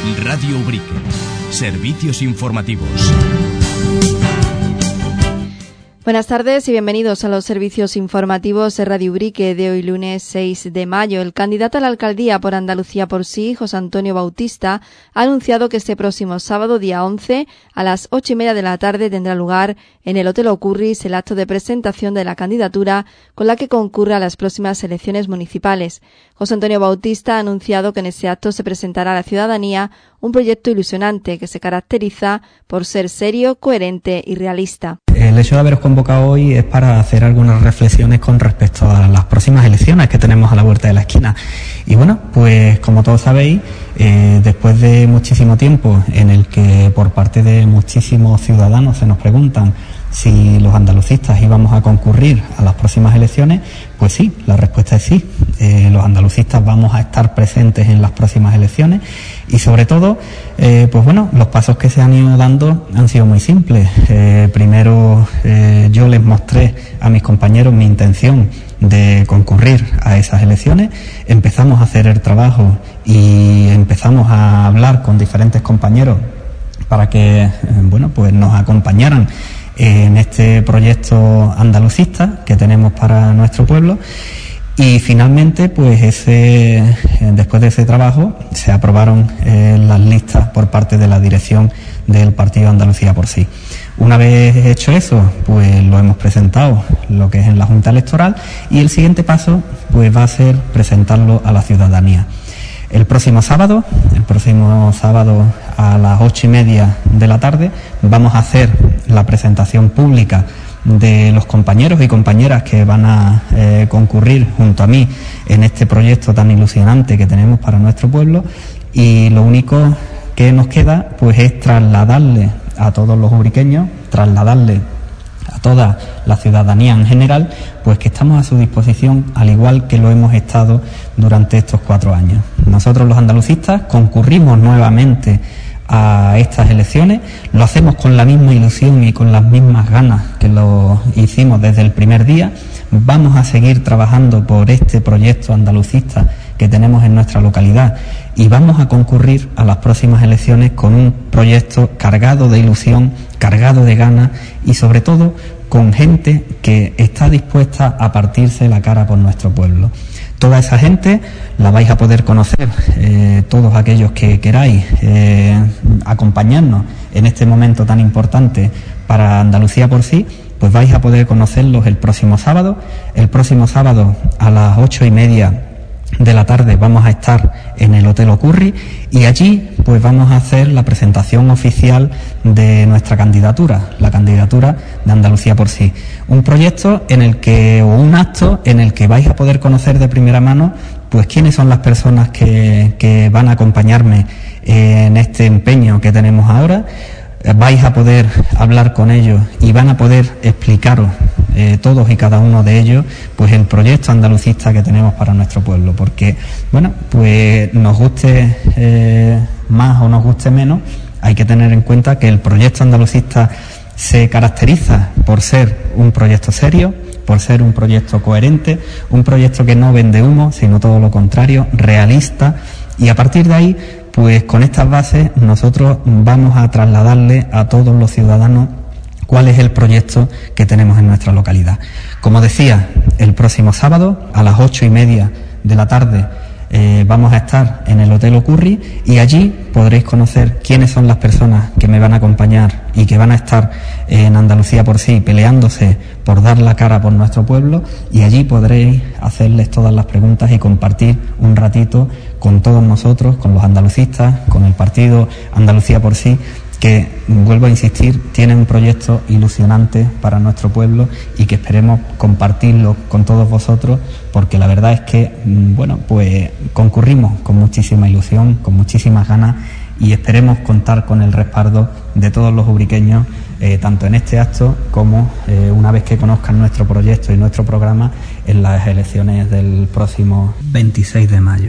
Radio Ubrique. Servicios informativos. Buenas tardes y bienvenidos a los servicios informativos de Radio Ubrique de hoy lunes 6 de mayo. El candidato a la alcaldía por Andalucía por Sí, José Antonio Bautista, ha anunciado que este próximo sábado, día 11, a las 8:30 de la tarde tendrá lugar en el Hotel Ocurris el acto de presentación de la candidatura con la que concurre a las próximas elecciones municipales. José Antonio Bautista ha anunciado que en ese acto se presentará a la ciudadanía un proyecto ilusionante que se caracteriza por ser serio, coherente y realista. El hecho de haberos convocado hoy es para hacer algunas reflexiones con respecto a las próximas elecciones que tenemos a la vuelta de la esquina. Y bueno, pues como todos sabéis, después de muchísimo tiempo en el que por parte de muchísimos ciudadanos se nos preguntan si los andalucistas íbamos a concurrir a las próximas elecciones, pues sí, la respuesta es sí. Los andalucistas vamos a estar presentes en las próximas elecciones y sobre todo, pues bueno, los pasos que se han ido dando han sido muy simples. Primero yo les mostré a mis compañeros mi intención de concurrir a esas elecciones, empezamos a hacer el trabajo y empezamos a hablar con diferentes compañeros para que, bueno, pues nos acompañaran en este proyecto andalucista que tenemos para nuestro pueblo. Y finalmente, pues después de ese trabajo, se aprobaron las listas por parte de la dirección del Partido Andalucía por Sí. Una vez hecho eso, pues lo hemos presentado, lo que es en la Junta Electoral, y el siguiente paso, pues va a ser presentarlo a la ciudadanía. El próximo sábado a las 8:30 de la tarde, vamos a hacer la presentación pública de los compañeros y compañeras que van a concurrir junto a mí en este proyecto tan ilusionante que tenemos para nuestro pueblo, y lo único que nos queda pues es trasladarle a todos los ubriqueños, trasladarle a toda la ciudadanía en general, pues que estamos a su disposición, al igual que lo hemos estado durante estos 4 años. Nosotros los andalucistas concurrimos nuevamente a estas elecciones, lo hacemos con la misma ilusión y con las mismas ganas que lo hicimos desde el primer día. Vamos a seguir trabajando por este proyecto andalucista que tenemos en nuestra localidad y vamos a concurrir a las próximas elecciones con un proyecto cargado de ilusión, cargado de ganas y sobre todo con gente que está dispuesta a partirse la cara por nuestro pueblo. Toda esa gente la vais a poder conocer, todos aquellos que queráis acompañarnos en este momento tan importante para Andalucía por Sí, pues vais a poder conocerlos el próximo sábado. El próximo sábado a las 8:30 de la tarde vamos a estar en el Hotel Ocurris y allí pues vamos a hacer la presentación oficial de nuestra candidatura, la candidatura de Andalucía por Sí. Un proyecto un acto en el que vais a poder conocer de primera mano pues quiénes son las personas que van a acompañarme en este empeño que tenemos ahora. Vais a poder hablar con ellos y van a poder explicaros todos y cada uno de ellos pues el proyecto andalucista que tenemos para nuestro pueblo, porque bueno, pues nos guste más o nos guste menos, hay que tener en cuenta que el proyecto andalucista se caracteriza por ser un proyecto serio, por ser un proyecto coherente, un proyecto que no vende humo, sino todo lo contrario, realista, y a partir de ahí pues con estas bases nosotros vamos a trasladarle a todos los ciudadanos cuál es el proyecto que tenemos en nuestra localidad. Como decía, el próximo sábado a las 8:30 de la tarde vamos a estar en el Hotel Ocurris y allí podréis conocer quiénes son las personas que me van a acompañar y que van a estar en Andalucía por Sí peleándose por dar la cara por nuestro pueblo, y allí podréis hacerles todas las preguntas y compartir un ratito con todos nosotros, con los andalucistas, con el partido Andalucía por Sí, que, vuelvo a insistir, tiene un proyecto ilusionante para nuestro pueblo y que esperemos compartirlo con todos vosotros, porque la verdad es que, bueno, pues concurrimos con muchísima ilusión, con muchísimas ganas, y esperemos contar con el respaldo de todos los ubriqueños, tanto en este acto como una vez que conozcan nuestro proyecto y nuestro programa en las elecciones del próximo 26 de mayo.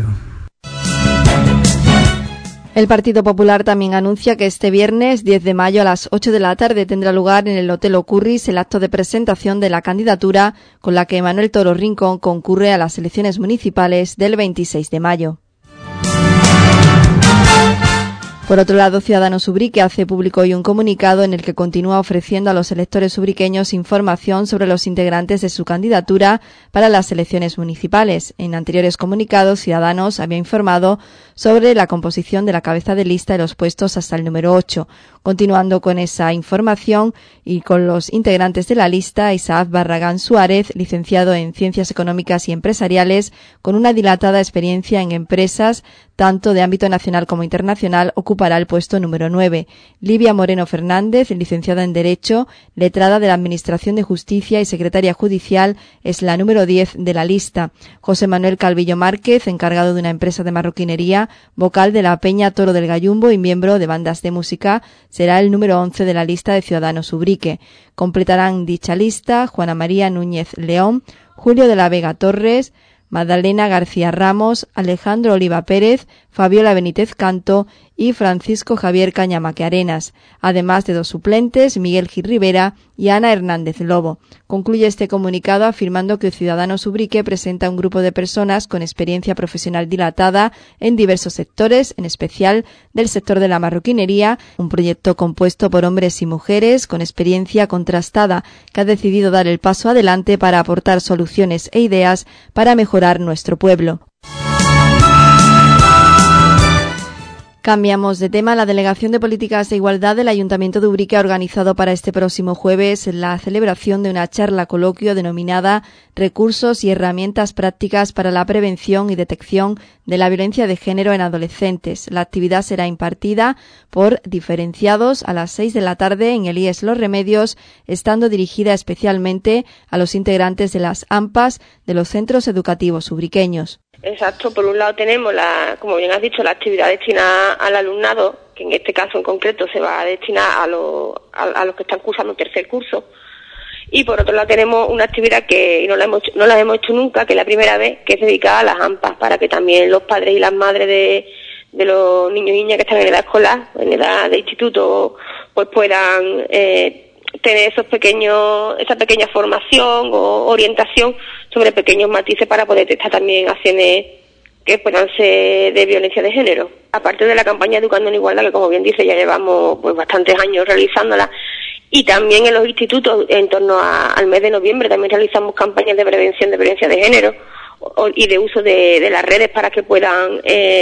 El Partido Popular también anuncia que este viernes 10 de mayo a las 8 de la tarde tendrá lugar en el Hotel Ocurris el acto de presentación de la candidatura con la que Manuel Toro Rincón concurre a las elecciones municipales del 26 de mayo. Por otro lado, Ciudadanos Ubrique hace público hoy un comunicado en el que continúa ofreciendo a los electores ubriqueños información sobre los integrantes de su candidatura para las elecciones municipales. En anteriores comunicados, Ciudadanos había informado sobre la composición de la cabeza de lista de los puestos hasta el número 8. Continuando con esa información y con los integrantes de la lista, Isaac Barragán Suárez, licenciado en Ciencias Económicas y Empresariales, con una dilatada experiencia en empresas, tanto de ámbito nacional como internacional, ocupará el puesto número 9. Livia Moreno Fernández, licenciada en Derecho, letrada de la Administración de Justicia y secretaria judicial, es la número 10 de la lista. José Manuel Calvillo Márquez, encargado de una empresa de marroquinería, vocal de la Peña Toro del Gallumbo y miembro de bandas de música, será el número 11 de la lista de Ciudadanos Ubrique. Completarán dicha lista Juana María Núñez León, Julio de la Vega Torres, Magdalena García Ramos, Alejandro Oliva Pérez, Fabiola Benítez Canto y Francisco Javier Cañamaque Arenas, además de 2 suplentes, Miguel Gil Rivera y Ana Hernández Lobo. Concluye este comunicado afirmando que Ciudadanos Ubrique presenta un grupo de personas con experiencia profesional dilatada en diversos sectores, en especial del sector de la marroquinería, un proyecto compuesto por hombres y mujeres con experiencia contrastada que ha decidido dar el paso adelante para aportar soluciones e ideas para mejorar nuestro pueblo. Cambiamos de tema. La Delegación de Políticas de Igualdad del Ayuntamiento de Ubrique ha organizado para este próximo jueves la celebración de una charla coloquio denominada Recursos y herramientas prácticas para la prevención y detección de la violencia de género en adolescentes. La actividad será impartida por diferenciados a las 6 de la tarde en el IES Los Remedios, estando dirigida especialmente a los integrantes de las AMPAs de los centros educativos ubriqueños. Exacto, por un lado tenemos, como bien has dicho, la actividad destinada al alumnado, que en este caso en concreto se va a destinar a los que están cursando tercer curso, y por otro lado tenemos una actividad que no la hemos hecho nunca, que es la primera vez, que es dedicada a las AMPAs, para que también los padres y las madres de los niños y niñas que están en edad escolar, en edad de instituto, pues puedan tener esa pequeña formación o orientación sobre pequeños matices para poder detectar también acciones que puedan ser de violencia de género. Aparte de la campaña Educando en Igualdad, que como bien dice ya llevamos pues bastantes años realizándola, y también en los institutos en torno al mes de noviembre también realizamos campañas de prevención de violencia de género y de uso de las redes para que puedan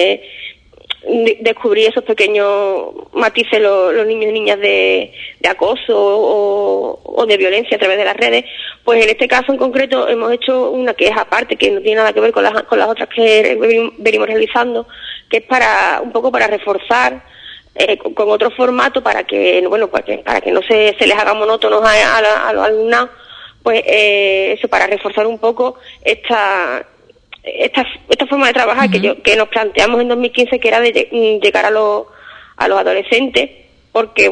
descubrir esos pequeños matices los niños y niñas de acoso o de violencia a través de las redes. Pues en este caso en concreto hemos hecho una que es aparte, que no tiene nada que ver con las otras que venimos realizando, que es para reforzar con otro formato para que no se les haga monótonos a los alumnados, pues eso, para reforzar un poco esta forma de trabajar que nos planteamos en 2015, que era de llegar a los adolescentes, porque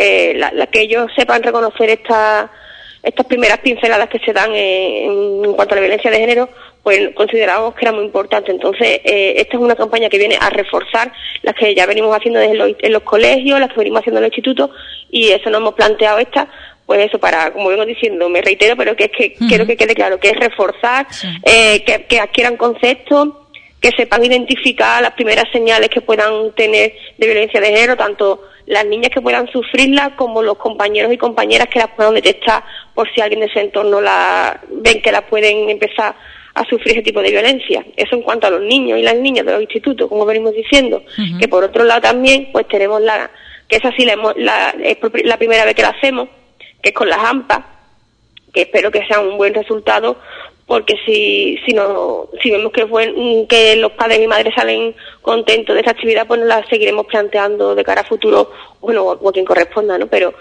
que ellos sepan reconocer estas primeras pinceladas que se dan en cuanto a la violencia de género, pues considerábamos que era muy importante. Entonces esta es una campaña que viene a reforzar las que ya venimos haciendo en los colegios, las que venimos haciendo en los institutos, y eso nos hemos planteado pues eso, para, como vengo diciendo, me reitero, pero que es que quiero que quede claro, que es reforzar, que adquieran conceptos, que sepan identificar las primeras señales que puedan tener de violencia de género, tanto las niñas que puedan sufrirla como los compañeros y compañeras que las puedan detectar por si alguien de su entorno ven que las pueden empezar a sufrir ese tipo de violencia. Eso en cuanto a los niños y las niñas de los institutos, como venimos diciendo. Que por otro lado también, pues tenemos que esa sí es la primera vez que la hacemos, que es con las AMPAs, que espero que sea un buen resultado, porque si vemos que los padres y madres salen contentos de esta actividad, pues nos la seguiremos planteando de cara a futuro, o a quien corresponda, ¿no? Pero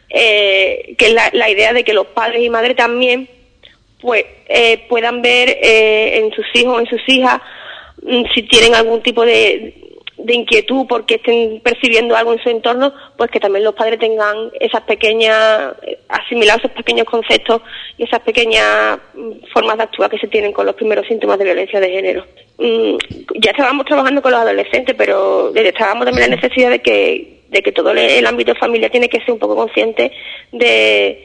que es la idea de que los padres y madres también pues puedan ver en sus hijos o en sus hijas, si tienen algún tipo de inquietud porque estén percibiendo algo en su entorno, pues que también los padres tengan asimilados esos pequeños conceptos y esas pequeñas formas de actuar que se tienen con los primeros síntomas de violencia de género. Ya estábamos trabajando con los adolescentes, pero detectábamos también la necesidad de que todo el ámbito familiar tiene que ser un poco consciente de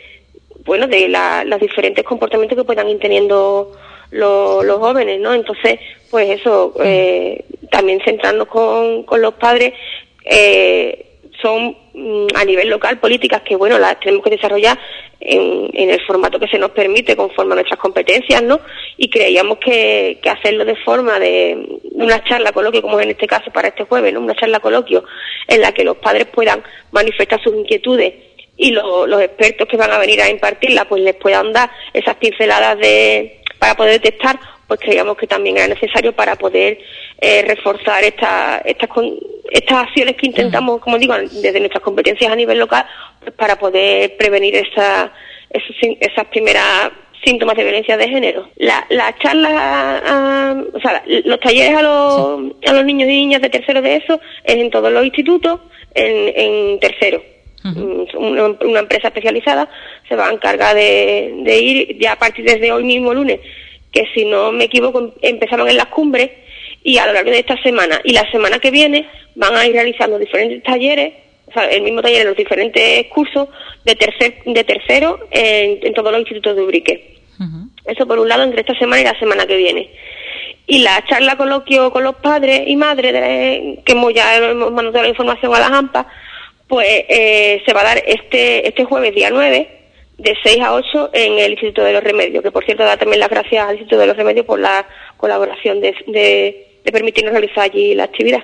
los diferentes comportamientos que puedan ir teniendo los jóvenes, ¿no? Entonces, pues eso, también centrarnos con los padres son a nivel local políticas que, bueno, las tenemos que desarrollar en el formato que se nos permite conforme a nuestras competencias, ¿no? Y creíamos que hacerlo de forma de una charla coloquio, como en este caso para este jueves, ¿no? Una charla coloquio en la que los padres puedan manifestar sus inquietudes y los expertos que van a venir a impartirla pues les puedan dar esas pinceladas para poder detectar, pues creíamos que también era necesario para poder reforzar estas acciones que intentamos, como digo, desde nuestras competencias a nivel local, pues para poder prevenir esas primeras síntomas de violencia de género. La charla, los talleres a los niños y niñas de tercero de eso es en todos los institutos, en tercero. Una empresa especializada se va a encargar de ir ya a partir de hoy mismo lunes, que si no me equivoco empezaron en las cumbres, y a lo largo de esta semana y la semana que viene van a ir realizando diferentes talleres, o sea, el mismo taller en los diferentes cursos de tercero en todos los institutos de Ubrique. Eso por un lado entre esta semana y la semana que viene. Y la charla coloquio con los padres y madres que hemos mandado la información a las AMPA, pues se va a dar este jueves día 9 de 6 a 8 en el Instituto de los Remedios, que por cierto da también las gracias al Instituto de los Remedios por la colaboración de permitirnos realizar allí la actividad.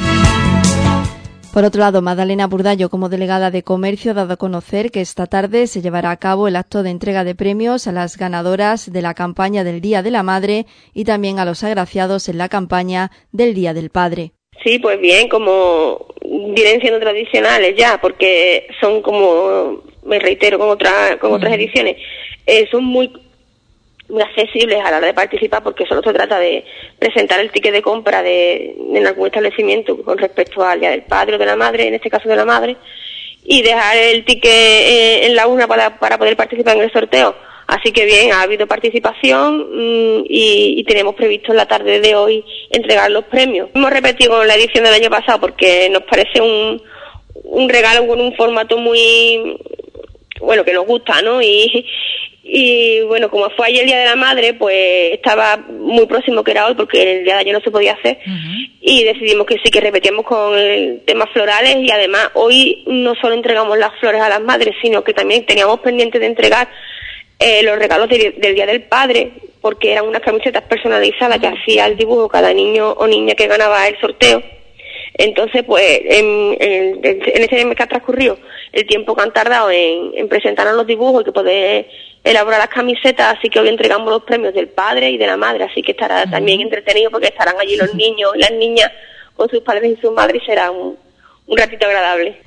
Por otro lado, Magdalena Burdallo, como delegada de Comercio, ha dado a conocer que esta tarde se llevará a cabo el acto de entrega de premios a las ganadoras de la campaña del Día de la Madre y también a los agraciados en la campaña del Día del Padre. Sí, pues bien, como vienen siendo tradicionales ya, porque son como, me reitero, con otras ediciones, son muy accesibles a la hora de participar, porque solo se trata de presentar el ticket de compra en algún establecimiento con respecto al Día del Padre o de la Madre, en este caso de la Madre, y dejar el ticket en la urna para poder participar en el sorteo. Así que bien, ha habido participación y tenemos previsto en la tarde de hoy entregar los premios. Hemos repetido con la edición del año pasado porque nos parece un regalo con un formato muy, bueno, que nos gusta, ¿no? Y bueno, como fue ayer el Día de la Madre, pues estaba muy próximo que era hoy, porque el día de ayer no se podía hacer, y decidimos que sí, que repetíamos con el tema florales, y además hoy no solo entregamos las flores a las madres, sino que también teníamos pendiente de entregar los regalos del Día del Padre, porque eran unas camisetas personalizadas que hacía el dibujo cada niño o niña que ganaba el sorteo. Entonces, pues, en este mes que ha transcurrido, el tiempo que han tardado en presentarnos los dibujos y que poder elaborar las camisetas, así que hoy entregamos los premios del padre y de la madre, así que estará también entretenido porque estarán allí los niños y las niñas con sus padres y sus madres y será un ratito agradable.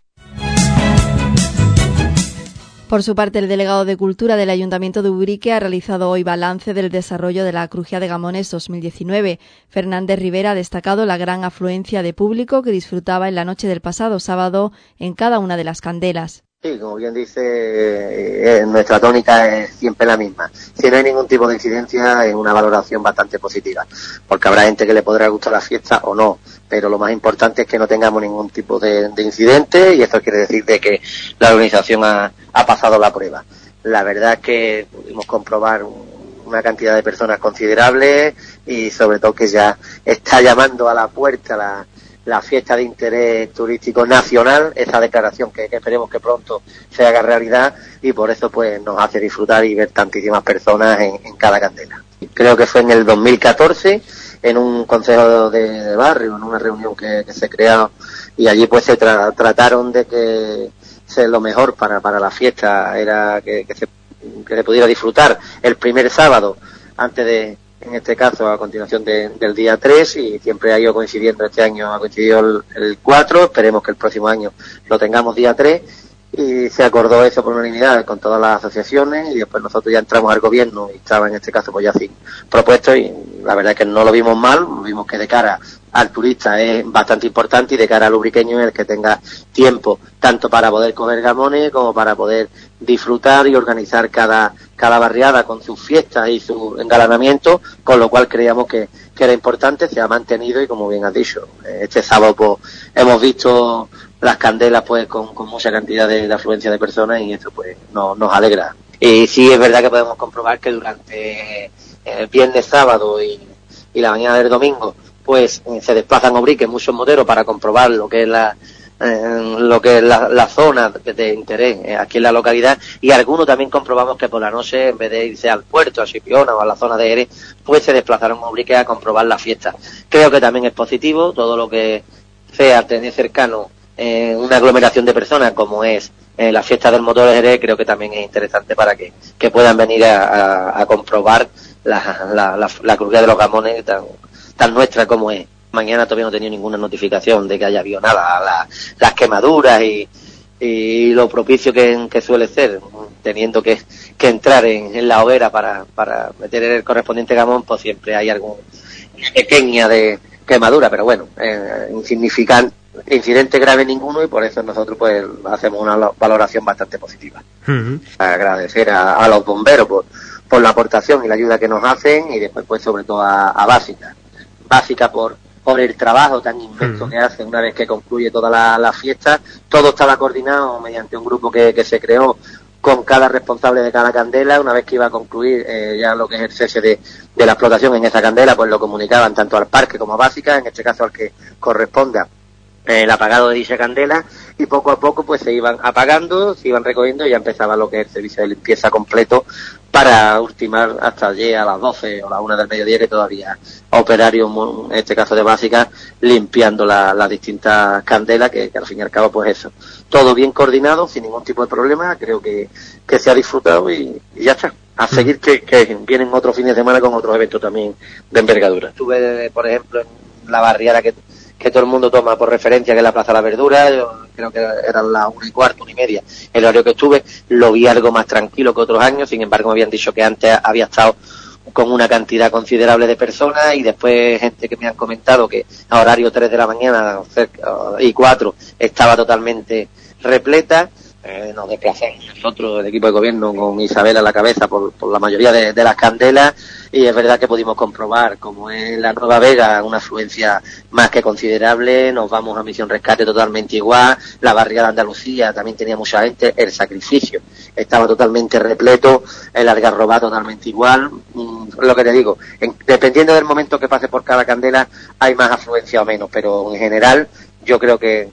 Por su parte, el delegado de Cultura del Ayuntamiento de Ubrique ha realizado hoy balance del desarrollo de la Crujía de Gamones 2019. Fernández Rivera ha destacado la gran afluencia de público que disfrutaba en la noche del pasado sábado en cada una de las candelas. Sí, como bien dice, nuestra tónica es siempre la misma. Si no hay ningún tipo de incidencia, es una valoración bastante positiva, porque habrá gente que le podrá gustar la fiesta o no, pero lo más importante es que no tengamos ningún tipo de incidente, y esto quiere decir de que la organización ha pasado la prueba. La verdad es que pudimos comprobar una cantidad de personas considerables y sobre todo que ya está llamando a la puerta la fiesta de interés turístico nacional, esa declaración que esperemos que pronto se haga realidad, y por eso pues nos hace disfrutar y ver tantísimas personas en cada candela. Creo que fue en el 2014, en un consejo de barrio, en una reunión que se creó, y allí pues se trataron de que lo mejor para la fiesta era que le pudiera disfrutar el primer sábado antes de, en este caso a continuación del día 3, y siempre ha ido coincidiendo. Este año ha coincidido el 4, esperemos que el próximo año lo tengamos día 3, y se acordó eso por unanimidad con todas las asociaciones, y después nosotros ya entramos al gobierno y estaba en este caso pues ya así propuesto, y la verdad es que no lo vimos mal, vimos que de cara al turista es bastante importante, y de cara al ubriqueño es el que tenga tiempo tanto para poder comer gamones como para poder disfrutar y organizar cada barriada con sus fiestas y su engalanamiento, con lo cual creíamos que era importante, se ha mantenido, y como bien has dicho, este sábado pues hemos visto las candelas pues con mucha cantidad de afluencia de personas, y eso pues nos alegra. Y sí es verdad que podemos comprobar que durante el viernes, sábado y la mañana del domingo pues se desplazan a Ubrique muchos moteros para comprobar lo que es la lo que es la zona de interés aquí en la localidad, y algunos también comprobamos que por la noche, en vez de irse al puerto, a Chipiona o a la zona de Jerez, pues se desplazaron a Ubrique a comprobar la fiesta. Creo que también es positivo todo lo que sea tener cercano una aglomeración de personas como es la fiesta del motor de Jerez. Creo que también es interesante para que puedan venir a comprobar la crujía de los gamones tan nuestra como es. Mañana todavía no he tenido ninguna notificación de que haya habido nada, las quemaduras y lo propicio que suele ser, teniendo que entrar en la hoguera para meter el correspondiente gamón, pues siempre hay alguna pequeña de quemadura, pero bueno, insignificante, incidente grave ninguno, y por eso nosotros pues hacemos una valoración bastante positiva. Uh-huh. Agradecer a los bomberos por la aportación y la ayuda que nos hacen, y después pues sobre todo a Básica por el trabajo tan inmenso que hacen una vez que concluye toda la fiesta. Todo estaba coordinado mediante un grupo que se creó con cada responsable de cada candela. Una vez que iba a concluir ya lo que es el cese de la explotación en esa candela, pues lo comunicaban tanto al parque como a Básica, en este caso al que corresponda el apagado de dicha candela, y poco a poco pues se iban apagando, se iban recogiendo, y ya empezaba lo que es el servicio de limpieza completo para ultimar hasta allí a las 12 o las 1 del mediodía, que todavía operarios, en este caso de Básica, limpiando las distintas candelas, que al fin y al cabo pues eso, todo bien coordinado, sin ningún tipo de problema. Creo que se ha disfrutado y ya está. A seguir que vienen otros fines de semana con otros eventos también de envergadura. Estuve, por ejemplo, en la barriada que todo el mundo toma por referencia, que es la Plaza de la Verdura. Yo creo que eran las 1:15, 1:30 el horario que estuve. Lo vi algo más tranquilo que otros años, sin embargo me habían dicho que antes había estado con una cantidad considerable de personas, y después gente que me han comentado que a horario 3 de la mañana y 4 estaba totalmente repleta. Nos desplazamos nosotros, el equipo de gobierno, con Isabel a la cabeza por la mayoría de las candelas, y es verdad que pudimos comprobar, como es la Nueva Vega, una afluencia más que considerable. Nos vamos a Misión Rescate totalmente igual, la barriada de Andalucía también tenía mucha gente, el Sacrificio estaba totalmente repleto, el Algarrobá totalmente igual. Lo que te digo, dependiendo del momento que pase por cada candela hay más afluencia o menos, pero en general yo creo que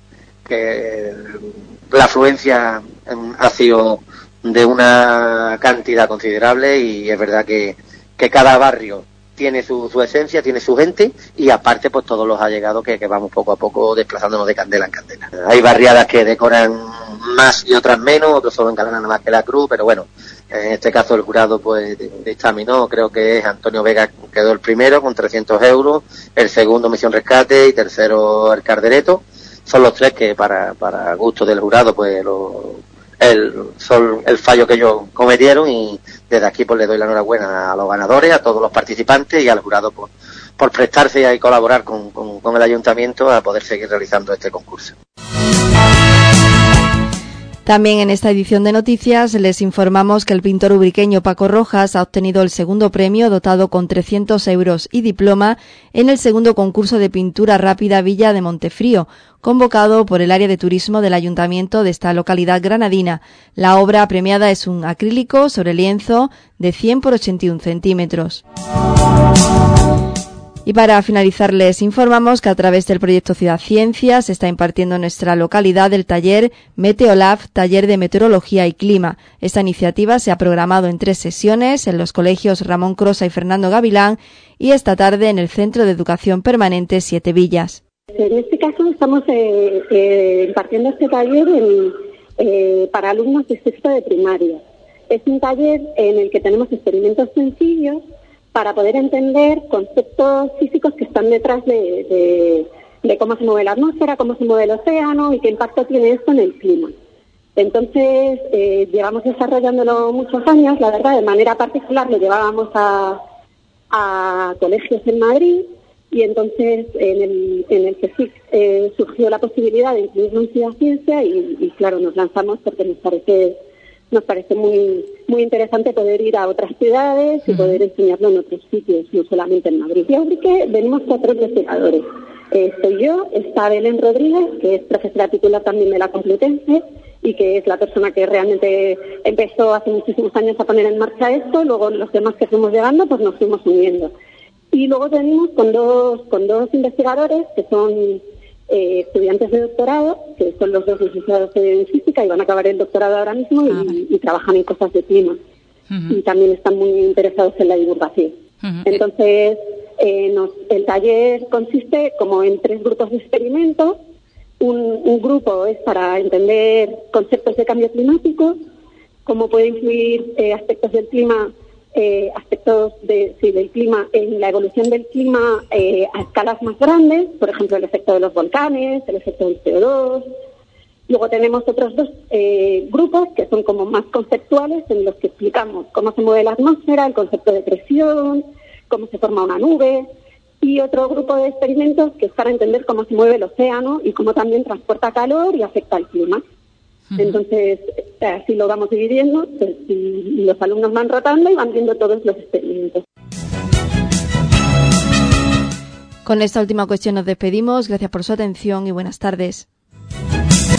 la afluencia ha sido de una cantidad considerable, y es verdad que cada barrio tiene su esencia, tiene su gente, y aparte pues todos los allegados que vamos poco a poco desplazándonos de candela en candela. Hay barriadas que decoran más y otras menos, otros solo encalanan más que la cruz, pero bueno, en este caso el jurado pues dictaminó, creo que es Antonio Vega, quedó el primero con 300 euros, el segundo Misión Rescate y tercero el Cardereto. Son los tres que para gusto del jurado pues son el fallo que ellos cometieron, y desde aquí pues le doy la enhorabuena a los ganadores, a todos los participantes y al jurado por prestarse y colaborar con el ayuntamiento a poder seguir realizando este concurso. También en esta edición de noticias les informamos que el pintor ubriqueño Paco Rojas ha obtenido el segundo premio, dotado con 300 euros y diploma, en el segundo concurso de pintura rápida Villa de Montefrío, convocado por el área de turismo del ayuntamiento de esta localidad granadina. La obra premiada es un acrílico sobre lienzo de 100 por 81 centímetros. Y para finalizar les informamos que a través del proyecto Ciudad Ciencia se está impartiendo en nuestra localidad el taller Meteolab, taller de meteorología y clima. Esta iniciativa se ha programado en 3 sesiones en los colegios Ramón Crosa y Fernando Gavilán, y esta tarde en el Centro de Educación Permanente Siete Villas. En este caso estamos impartiendo este taller para alumnos de sexto de primaria. Es un taller en el que tenemos experimentos sencillos para poder entender conceptos físicos que están detrás de cómo se mueve la atmósfera, cómo se mueve el océano y qué impacto tiene esto en el clima. Entonces, llevamos desarrollándolo muchos años, la verdad, de manera particular lo llevábamos a colegios en Madrid, y entonces en el CSIC surgió la posibilidad de incluirlo en Ciudad Ciencia y claro, nos lanzamos porque nos parece muy muy interesante poder ir a otras ciudades y poder enseñarlo en otros sitios, no solamente en Madrid. Y Ubrique venimos 4 investigadores. Estoy yo, está Belén Rodríguez, que es profesora titular también de la Complutense y que es la persona que realmente empezó hace muchísimos años a poner en marcha esto. Luego los demás que fuimos llegando pues nos fuimos uniendo. Y luego venimos con dos investigadores que son estudiantes de doctorado, que son los 2 licenciados en física y van a acabar el doctorado ahora mismo y trabajan en cosas de clima. Y también están muy interesados en la divulgación. Entonces, el taller consiste como en 3 grupos de experimentos. Un grupo es para entender conceptos de cambio climático, cómo puede influir aspectos del clima, del clima en la evolución del clima a escalas más grandes, por ejemplo, el efecto de los volcanes, el efecto del CO2. Luego tenemos otros 2 grupos que son como más conceptuales, en los que explicamos cómo se mueve la atmósfera, el concepto de presión, cómo se forma una nube, y otro grupo de experimentos que es para entender cómo se mueve el océano y cómo también transporta calor y afecta al clima. Entonces, así lo vamos dividiendo, pues, y los alumnos van rotando y van viendo todos los experimentos. Con esta última cuestión nos despedimos. Gracias por su atención y buenas tardes.